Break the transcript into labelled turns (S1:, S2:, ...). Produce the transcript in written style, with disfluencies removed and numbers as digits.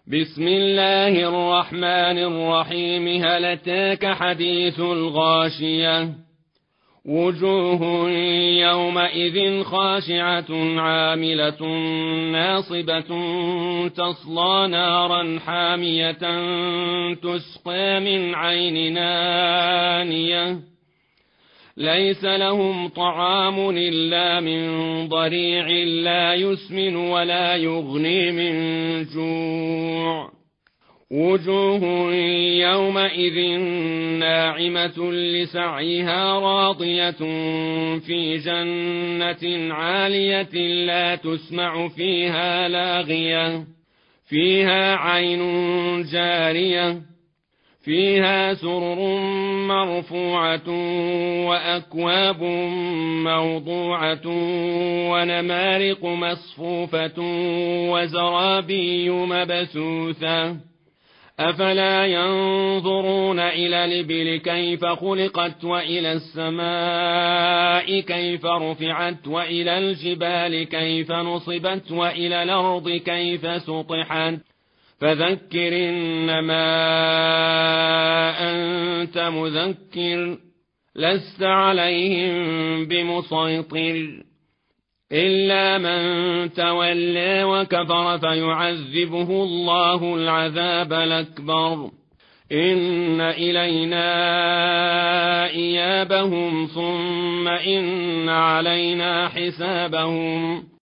S1: بسم الله الرحمن الرحيم. هل أتاك حديث الغاشية؟ وجوه يومئذ خاشعة عاملة ناصبة تصلى نارا حامية تسقى من عين آنية ليس لهم طعام إلا من ضريع لا يسمن ولا يغني من جوع. وجوه يومئذ ناعمة لسعيها راضية في جنة عالية لا تسمع فيها لاغية فيها عين جارية فيها سرر مرفوعة وأكواب موضوعة ونمارق مصفوفة وزرابي مبثوثة. أفلا ينظرون إلى الإبل كيف خلقت وإلى السماء كيف رفعت وإلى الجبال كيف نصبت وإلى الأرض كيف سطحت. فذكر إنما أنت مذكر لست عليهم بمسيطر إلا من تولى وكفر فيعذبه الله العذاب الأكبر. إن إلينا إيابهم ثم إن علينا حسابهم.